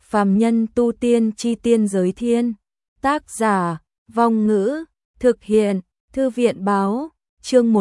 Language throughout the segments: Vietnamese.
Phàm nhân tu tiên chi tiên giới thiên. Tác giả, Vong Ngữ, thực hiện, Thư viện báo, chương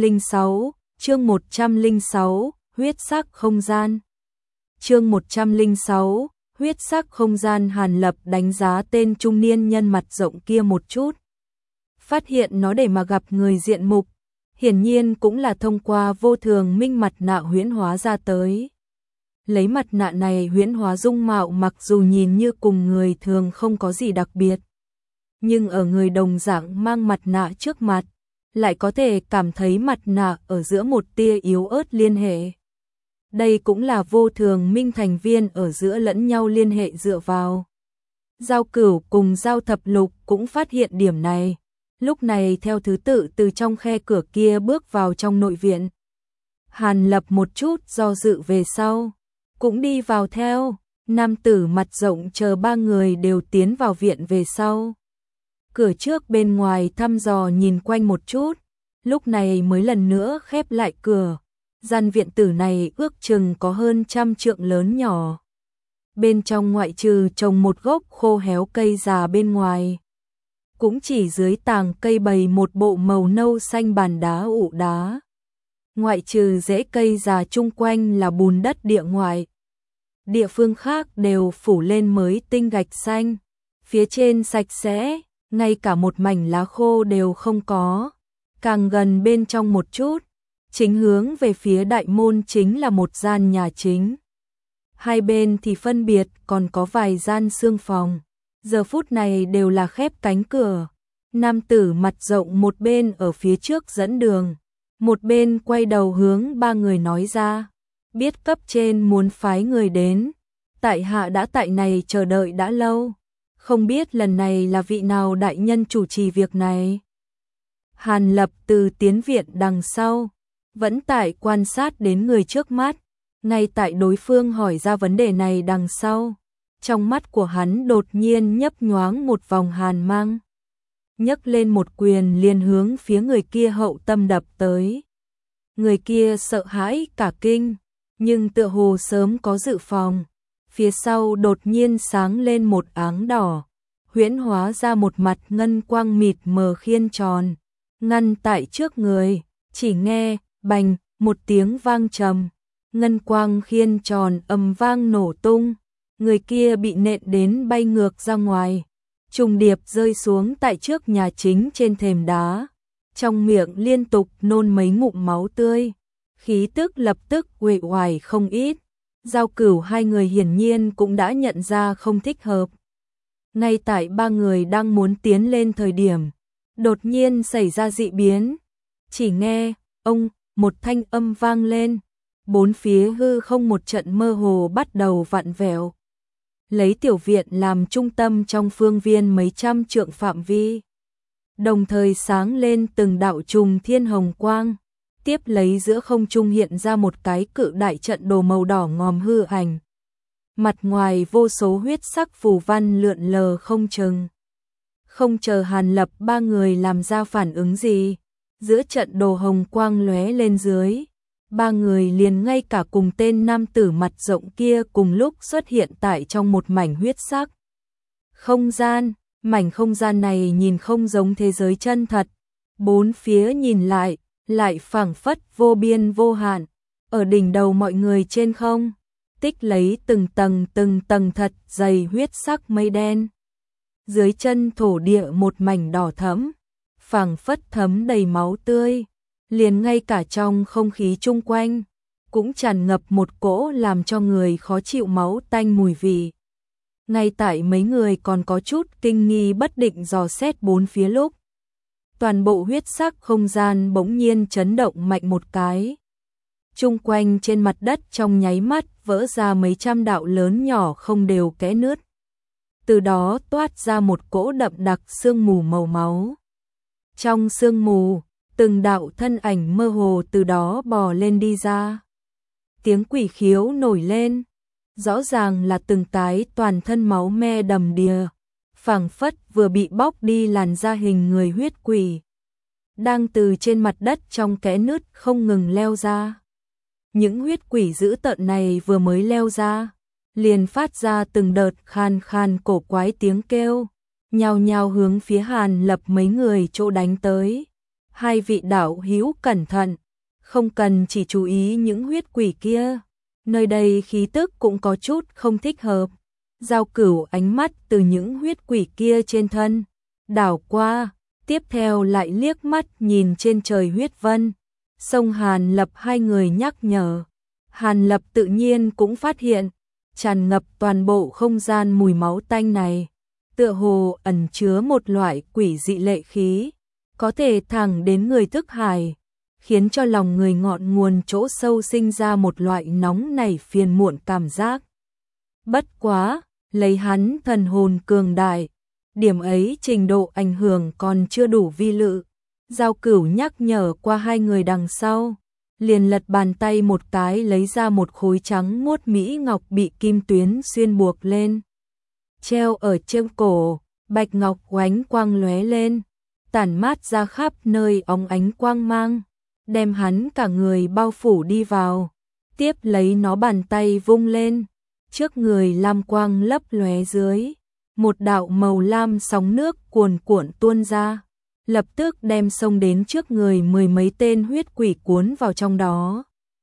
106, huyết sắc không gian. Chương 106, huyết sắc không gian. Hàn Lập đánh giá tên trung niên nhân mặt rộng kia một chút. Phát hiện nó để mà gặp người diện mục, hiển nhiên cũng là thông qua vô thường minh mặt nạ huyễn hóa ra tới. Lấy mặt nạ này huyễn hóa dung mạo mặc dù nhìn như cùng người thường không có gì đặc biệt, nhưng ở người đồng dạng mang mặt nạ trước mặt, lại có thể cảm thấy mặt nạ ở giữa một tia yếu ớt liên hệ. Đây cũng là vô thường minh thành viên ở giữa lẫn nhau liên hệ dựa vào. Giao Cửu cùng Giao Thập Lục cũng phát hiện điểm này, lúc này theo thứ tự từ trong khe cửa kia bước vào trong nội viện. Hàn Lập một chút do dự về sau, cũng đi vào theo. Nam tử mặt rộng chờ ba người đều tiến vào viện về sau. Cửa trước bên ngoài thăm dò nhìn quanh một chút, lúc này mới lần nữa khép lại cửa. Gian viện tử này ước chừng có hơn 100 trượng lớn nhỏ. Bên trong ngoại trừ trồng một gốc khô héo cây già bên ngoài, cũng chỉ dưới tàng cây bày một bộ màu nâu xanh bàn đá ụ đá. Ngoại trừ rễ cây già chung quanh là bùn đất địa ngoại. Địa phương khác đều phủ lên mới tinh gạch xanh, phía trên sạch sẽ, ngay cả một mảnh lá khô đều không có. Càng gần bên trong một chút, chính hướng về phía đại môn chính là một gian nhà chính. Hai bên thì phân biệt còn có vài gian xương phòng, giờ phút này đều là khép cánh cửa. Nam tử mặt rộng một bên ở phía trước dẫn đường, một bên quay đầu hướng ba người nói ra, biết cấp trên muốn phái người đến, tại hạ đã tại này chờ đợi đã lâu, không biết lần này là vị nào đại nhân chủ trì việc này. Hàn Lập từ tiến viện đằng sau, vẫn tại quan sát đến người trước mắt, ngay tại đối phương hỏi ra vấn đề này đằng sau, trong mắt của hắn đột nhiên nhấp nhoáng một vòng hàn mang, nhấc lên một quyền liền hướng phía người kia hậu tâm đập tới. Người kia sợ hãi cả kinh, nhưng tựa hồ sớm có dự phòng, phía sau đột nhiên sáng lên một áng đỏ, huyễn hóa ra một mặt ngân quang mịt mờ khiên tròn, ngăn tại trước người. Chỉ nghe bành một tiếng vang trầm, ngân quang khiên tròn ầm vang nổ tung, người kia bị nện đến bay ngược ra ngoài, trùng điệp rơi xuống tại trước nhà chính trên thềm đá, trong miệng liên tục nôn mấy ngụm máu tươi, khí tức lập tức uể oải không ít. Giao Cửu hai người hiển nhiên cũng đã nhận ra không thích hợp. Ngay tại ba người đang muốn tiến lên thời điểm, đột nhiên xảy ra dị biến. Chỉ nghe ông một thanh âm vang lên, bốn phía hư không một trận mơ hồ bắt đầu vặn vẹo. Lấy tiểu viện làm trung tâm trong phương viên mấy trăm trượng phạm vi, đồng thời sáng lên từng đạo trùng thiên hồng quang, tiếp lấy giữa không trung hiện ra một cái cự đại trận đồ màu đỏ ngòm hư ảnh. Mặt ngoài vô số huyết sắc phù văn lượn lờ không chừng. Không chờ Hàn Lập ba người làm ra phản ứng gì, giữa trận đồ hồng quang lóe lên dưới, ba người liền ngay cả cùng tên nam tử mặt rộng kia cùng lúc xuất hiện tại trong một mảnh huyết sắc không gian. Mảnh không gian này nhìn không giống thế giới chân thật, bốn phía nhìn lại phảng phất vô biên vô hạn. Ở đỉnh đầu mọi người trên không, tích lấy từng tầng thật dày huyết sắc mây đen. Dưới chân thổ địa một mảnh đỏ thẫm, phảng phất thấm đầy máu tươi, liền ngay cả trong không khí chung quanh cũng tràn ngập một cỗ làm cho người khó chịu máu tanh mùi vị. Ngay tại mấy người còn có chút kinh nghi bất định dò xét bốn phía lúc, toàn bộ huyết sắc không gian bỗng nhiên chấn động mạnh một cái. Chung quanh trên mặt đất trong nháy mắt vỡ ra mấy trăm đạo lớn nhỏ không đều kẽ nứt. Từ đó toát ra một cỗ đậm đặc sương mù màu máu. Trong sương mù, từng đạo thân ảnh mơ hồ từ đó bò lên đi ra. Tiếng quỷ khiếu nổi lên, rõ ràng là từng cái toàn thân máu me đầm đìa, phảng phất vừa bị bóc đi làn da hình người huyết quỷ, đang từ trên mặt đất trong kẽ nứt không ngừng leo ra. Những huyết quỷ dữ tợn này vừa mới leo ra, liền phát ra từng đợt khan khan cổ quái tiếng kêu, nhao nhao hướng phía Hàn Lập mấy người chỗ đánh tới. Hai vị đạo hữu cẩn thận, không cần chỉ chú ý những huyết quỷ kia, nơi đây khí tức cũng có chút không thích hợp. Giao Cửu ánh mắt từ những huyết quỷ kia trên thân đảo qua, tiếp theo lại liếc mắt nhìn trên trời huyết vân. Xông Hàn Lập hai người nhắc nhở. Hàn Lập tự nhiên cũng phát hiện, tràn ngập toàn bộ không gian mùi máu tanh này, tựa hồ ẩn chứa một loại quỷ dị lệ khí, có thể thẳng đến người thức hải, khiến cho lòng người ngọn nguồn chỗ sâu sinh ra một loại nóng nảy phiền muộn cảm giác. Bất quá, lấy hắn thần hồn cường đại, điểm ấy trình độ ảnh hưởng còn chưa đủ vi lự. Giao Cửu nhắc nhở qua hai người đằng sau, liền lật bàn tay một cái lấy ra một khối trắng muốt mỹ ngọc bị kim tuyến xuyên buộc lên. Treo ở trên cổ, bạch ngọc oánh quang lóe lên, tản mát ra khắp nơi óng ánh quang mang, đem hắn cả người bao phủ đi vào. Tiếp lấy nó bàn tay vung lên, trước người lam quang lấp lóe dưới, một đạo màu lam sóng nước cuồn cuộn tuôn ra, lập tức đem xông đến trước người mười mấy tên huyết quỷ cuốn vào trong đó,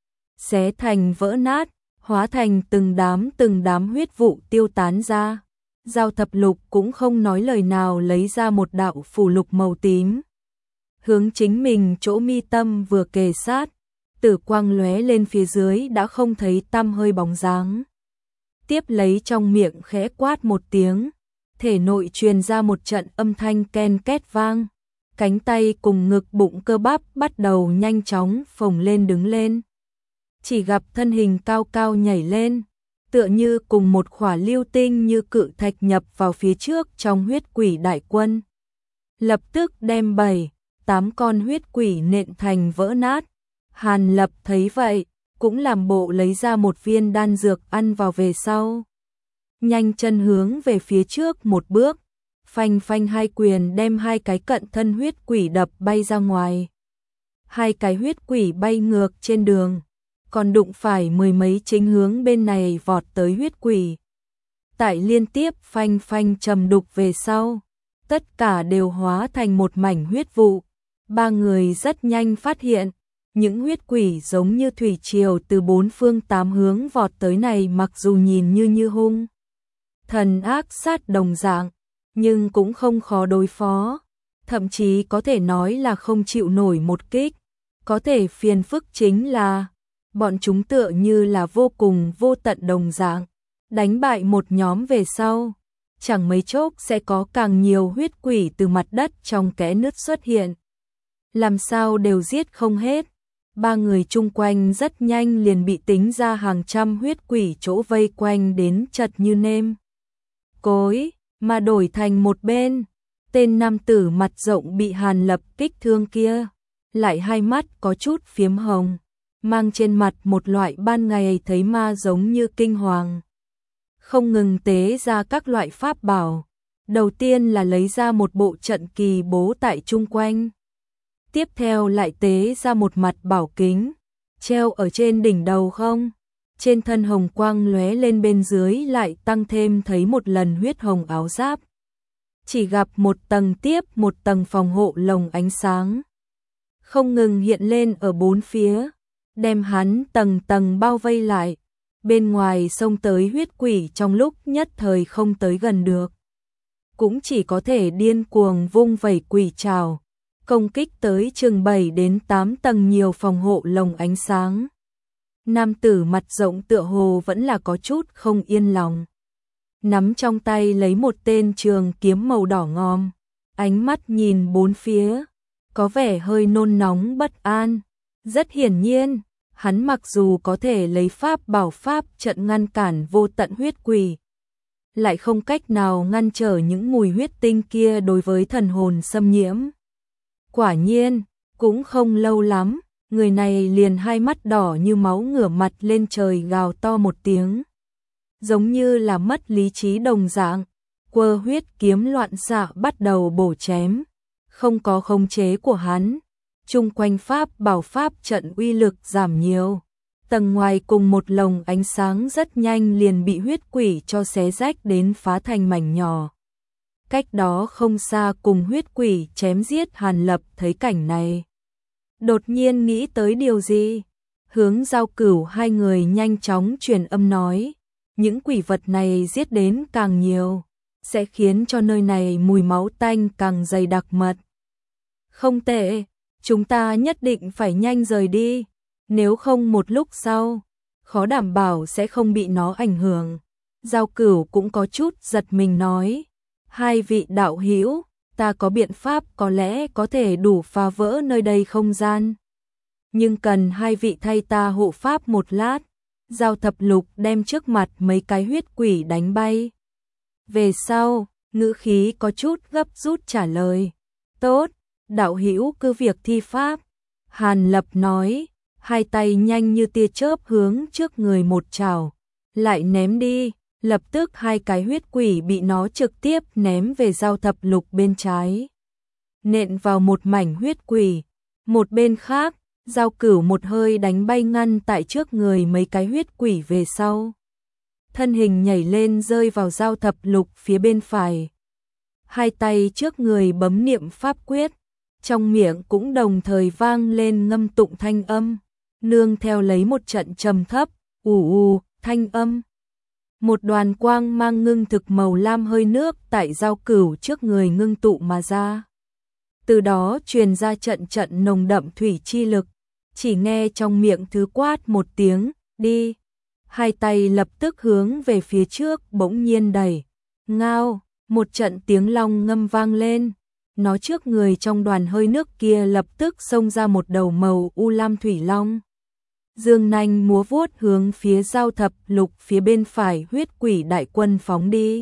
xé thành vỡ nát, hóa thành từng đám huyết vụ tiêu tán ra. Giao Thập Lục cũng không nói lời nào lấy ra một đạo phù lục màu tím, hướng chính mình chỗ mi tâm vừa kề sát, tử quang lóe lên phía dưới đã không thấy tăm hơi bóng dáng. Tiếp lấy trong miệng khẽ quát một tiếng, thể nội truyền ra một trận âm thanh ken két vang, cánh tay cùng ngực bụng cơ bắp bắt đầu nhanh chóng phồng lên đứng lên. Chỉ gặp thân hình cao cao nhảy lên, tựa như cùng một khỏa lưu tinh như cự thạch nhập vào phía trước trong huyết quỷ đại quân. Lập tức đem 7-8 con huyết quỷ nện thành vỡ nát. Hàn Lập thấy vậy, cũng làm bộ lấy ra một viên đan dược ăn vào về sau. Nhanh chân hướng về phía trước một bước, phanh phanh hai quyền đem hai cái cận thân huyết quỷ đập bay ra ngoài. Hai cái huyết quỷ bay ngược trên đường, còn đụng phải mười mấy chính hướng bên này vọt tới huyết quỷ. Tại liên tiếp phanh phanh trầm đục về sau, tất cả đều hóa thành một mảnh huyết vụ. Ba người rất nhanh phát hiện, những huyết quỷ giống như thủy triều từ bốn phương tám hướng vọt tới này, mặc dù nhìn như hung thần ác sát đồng dạng, nhưng cũng không khó đối phó, thậm chí có thể nói là không chịu nổi một kích. Có thể phiền phức chính là bọn chúng tựa như là vô cùng vô tận đồng dạng, đánh bại một nhóm về sau, chẳng mấy chốc sẽ có càng nhiều huyết quỷ từ mặt đất trong kẽ nứt xuất hiện. Làm sao đều giết không hết, ba người chung quanh rất nhanh liền bị tính ra hàng trăm huyết quỷ chỗ vây quanh đến chật như nêm cối, mà đổi thành một bên, tên nam tử mặt rộng bị Hàn Lập kích thương kia, lại hai mắt có chút phiếm hồng, mang trên mặt một loại ban ngày thấy ma giống như kinh hoàng. Không ngừng tế ra các loại pháp bảo, đầu tiên là lấy ra một bộ trận kỳ bố tại chung quanh. Tiếp theo lại tế ra một mặt bảo kính, treo ở trên đỉnh đầu không. Trên thân hồng quang lóe lên, bên dưới lại tăng thêm thấy một lần huyết hồng áo giáp. Chỉ gặp một tầng tiếp một tầng phòng hộ lồng ánh sáng, không ngừng hiện lên ở bốn phía, đem hắn tầng tầng bao vây lại. Bên ngoài xông tới huyết quỷ trong lúc nhất thời không tới gần được, cũng chỉ có thể điên cuồng vung vẩy quỷ trảo, công kích tới chừng 7 đến 8 tầng nhiều phòng hộ lồng ánh sáng. Nam tử mặt rộng tựa hồ vẫn là có chút không yên lòng, nắm trong tay lấy một tên trường kiếm màu đỏ ngòm, ánh mắt nhìn bốn phía, có vẻ hơi nôn nóng bất an. Rất hiển nhiên, hắn mặc dù có thể lấy pháp bảo pháp trận ngăn cản vô tận huyết quỷ, lại không cách nào ngăn trở những mùi huyết tinh kia đối với thần hồn xâm nhiễm. Quả nhiên, cũng không lâu lắm, người này liền hai mắt đỏ như máu ngửa mặt lên trời gào to một tiếng, giống như là mất lý trí đồng dạng, quơ huyết kiếm loạn xạ bắt đầu bổ chém. Không có khống chế của hắn, chung quanh pháp bảo pháp trận uy lực giảm nhiều, Tầng ngoài cùng một lồng ánh sáng rất nhanh liền bị huyết quỷ cho xé rách đến phá thành mảnh nhỏ. Cách đó không xa cùng huyết quỷ chém giết, Hàn Lập thấy cảnh này, đột nhiên nghĩ tới điều gì. Hướng Giao Cửu hai người nhanh chóng truyền âm nói, những quỷ vật này giết đến càng nhiều, sẽ khiến cho nơi này mùi máu tanh càng dày đặc mật. Không tệ, chúng ta nhất định phải nhanh rời đi, nếu không một lúc sau, khó đảm bảo sẽ không bị nó ảnh hưởng. Giao Cửu cũng có chút giật mình nói, hai vị đạo hữu, ta có biện pháp có lẽ có thể đủ phá vỡ nơi đây không gian. Nhưng cần hai vị thay ta hộ pháp một lát. Giao Thập Lục đem trước mặt mấy cái huyết quỷ đánh bay. Về sau, ngữ khí có chút gấp rút trả lời. Tốt, đạo hữu cứ việc thi pháp. Hàn Lập nói, hai tay nhanh như tia chớp hướng trước người một chảo, lại ném đi. Lập tức hai cái huyết quỷ bị nó trực tiếp ném về Giao Thập Lục bên trái, nện vào một mảnh huyết quỷ. Một bên khác, Giao Cửu một hơi đánh bay ngăn tại trước người mấy cái huyết quỷ về sau. Thân hình nhảy lên rơi vào Giao Thập Lục phía bên phải. Hai tay trước người bấm niệm pháp quyết, trong miệng cũng đồng thời vang lên ngâm tụng thanh âm, nương theo lấy một trận trầm thấp, thanh âm. Một đoàn quang mang ngưng thực màu lam hơi nước tại Giao Cửu trước người ngưng tụ mà ra. Từ đó truyền ra trận trận nồng đậm thủy chi lực, chỉ nghe trong miệng thứ quát một tiếng, đi. Hai tay lập tức hướng về phía trước bỗng nhiên đẩy. Ngao, một trận tiếng long ngâm vang lên. Nó trước người trong đoàn hơi nước kia lập tức xông ra một đầu màu u lam thủy long. Dương nanh múa vuốt hướng phía Giao Thập Lục phía bên phải huyết quỷ đại quân phóng đi.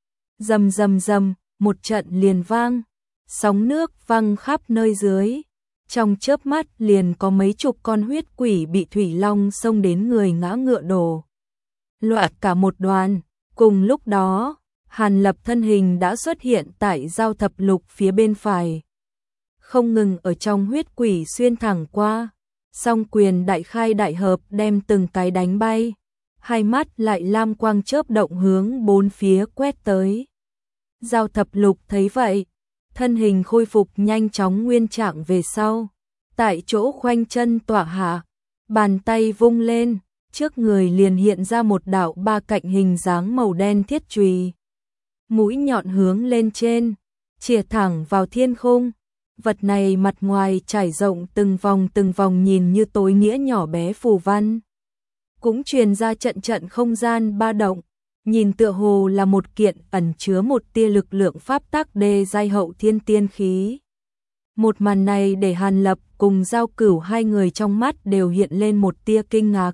Rầm rầm rầm, một trận liền vang, sóng nước văng khắp nơi dưới. Trong chớp mắt liền có mấy chục con huyết quỷ bị thủy long xông đến người ngã ngựa đổ. Loạt cả một đoàn, cùng lúc đó, Hàn Lập thân hình đã xuất hiện tại Giao Thập Lục phía bên phải. Không ngừng ở trong huyết quỷ xuyên thẳng qua. Song quyền đại khai đại hợp đem từng cái đánh bay, hai mắt lại lam quang chớp động hướng bốn phía quét tới. Giao Thập Lục thấy vậy, thân hình khôi phục nhanh chóng nguyên trạng về sau, tại chỗ khoanh chân tọa hạ, bàn tay vung lên, trước người liền hiện ra một đạo ba cạnh hình dáng màu đen thiết chùy, mũi nhọn hướng lên trên, chìa thẳng vào thiên khung. Vật này mặt ngoài trải rộng từng vòng nhìn như tối nghĩa nhỏ bé phù văn. Cũng truyền ra trận trận không gian ba động, nhìn tựa hồ là một kiện ẩn chứa một tia lực lượng pháp tắc đê giai hậu thiên tiên khí. Một màn này để Hàn Lập cùng Giao Cửu hai người trong mắt đều hiện lên một tia kinh ngạc.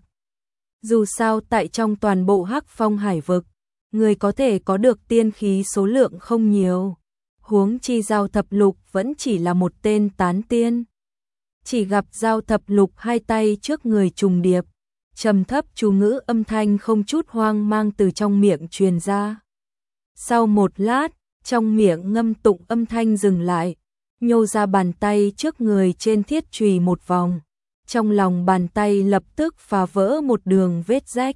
Dù sao tại trong toàn bộ Hắc Phong hải vực, người có thể có được tiên khí số lượng không nhiều. Huống chi Giao Thập Lục vẫn chỉ là một tên tán tiên. Chỉ gặp Giao Thập Lục hai tay trước người trùng điệp, trầm thấp chú ngữ âm thanh không chút hoang mang từ trong miệng truyền ra. Sau một lát, trong miệng ngâm tụng âm thanh dừng lại, nhô ra bàn tay trước người trên thiết chùy một vòng. Trong lòng bàn tay lập tức phá vỡ một đường vết rách,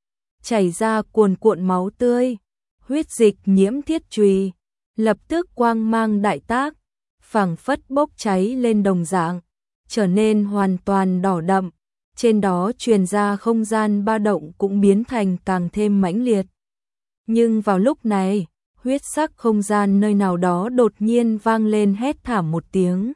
chảy ra cuồn cuộn máu tươi, huyết dịch nhiễm thiết chùy. Lập tức quang mang đại tác, phảng phất bốc cháy lên đồng dạng, trở nên hoàn toàn đỏ đậm, trên đó truyền ra không gian ba động cũng biến thành càng thêm mãnh liệt. Nhưng vào lúc này, huyết sắc không gian nơi nào đó đột nhiên vang lên hét thảm một tiếng.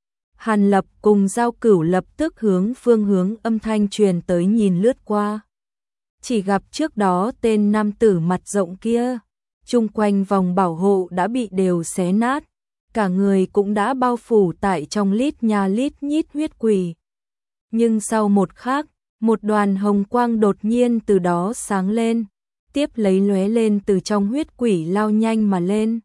Hàn Lập cùng Giao Cửu lập tức hướng phương hướng âm thanh truyền tới nhìn lướt qua. Chỉ gặp trước đó tên nam tử mặt rộng kia, chung quanh vòng bảo hộ đã bị đều xé nát, cả người cũng đã bao phủ tại trong lít nha lít nhít huyết quỷ. Nhưng sau một khắc, một đoàn hồng quang đột nhiên từ đó sáng lên, tiếp lấy lóe lên từ trong huyết quỷ lao nhanh mà lên.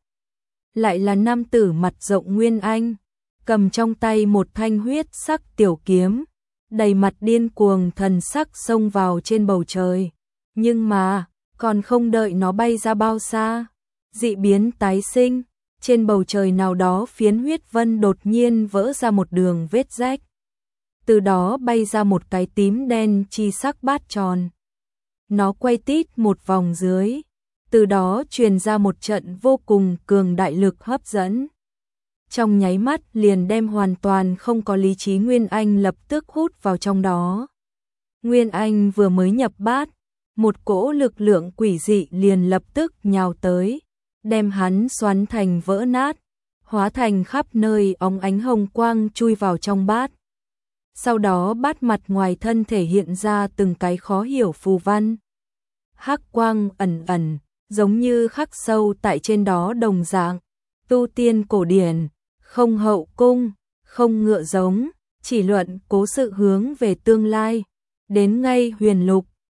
Lại là nam tử mặt rộng Nguyên Anh, cầm trong tay một thanh huyết sắc tiểu kiếm, đầy mặt điên cuồng thần sắc xông vào trên bầu trời. Nhưng mà, còn không đợi nó bay ra bao xa, dị biến tái sinh, trên bầu trời nào đó phiến huyết vân đột nhiên vỡ ra một đường vết rách. từ đó bay ra một cái tím đen chi sắc bát tròn. Nó quay tít một vòng dưới, từ đó truyền ra một trận vô cùng cường đại lực hấp dẫn. Trong nháy mắt liền đem hoàn toàn không có lý trí Nguyên Anh lập tức hút vào trong đó. Nguyên Anh vừa mới nhập bát, một cỗ lực lượng quỷ dị liền lập tức nhào tới, đem hắn xoắn thành vỡ nát, hóa thành khắp nơi óng ánh hồng quang chui vào trong bát. Sau đó bát mặt ngoài thân thể hiện ra từng cái khó hiểu phù văn. Hắc quang ẩn ẩn, giống như khắc sâu tại trên đó đồng dạng. Tu tiên cổ điển, không hậu cung, không ngựa giống, chỉ luận cố sự hướng về tương lai. Đến ngay huyền lục,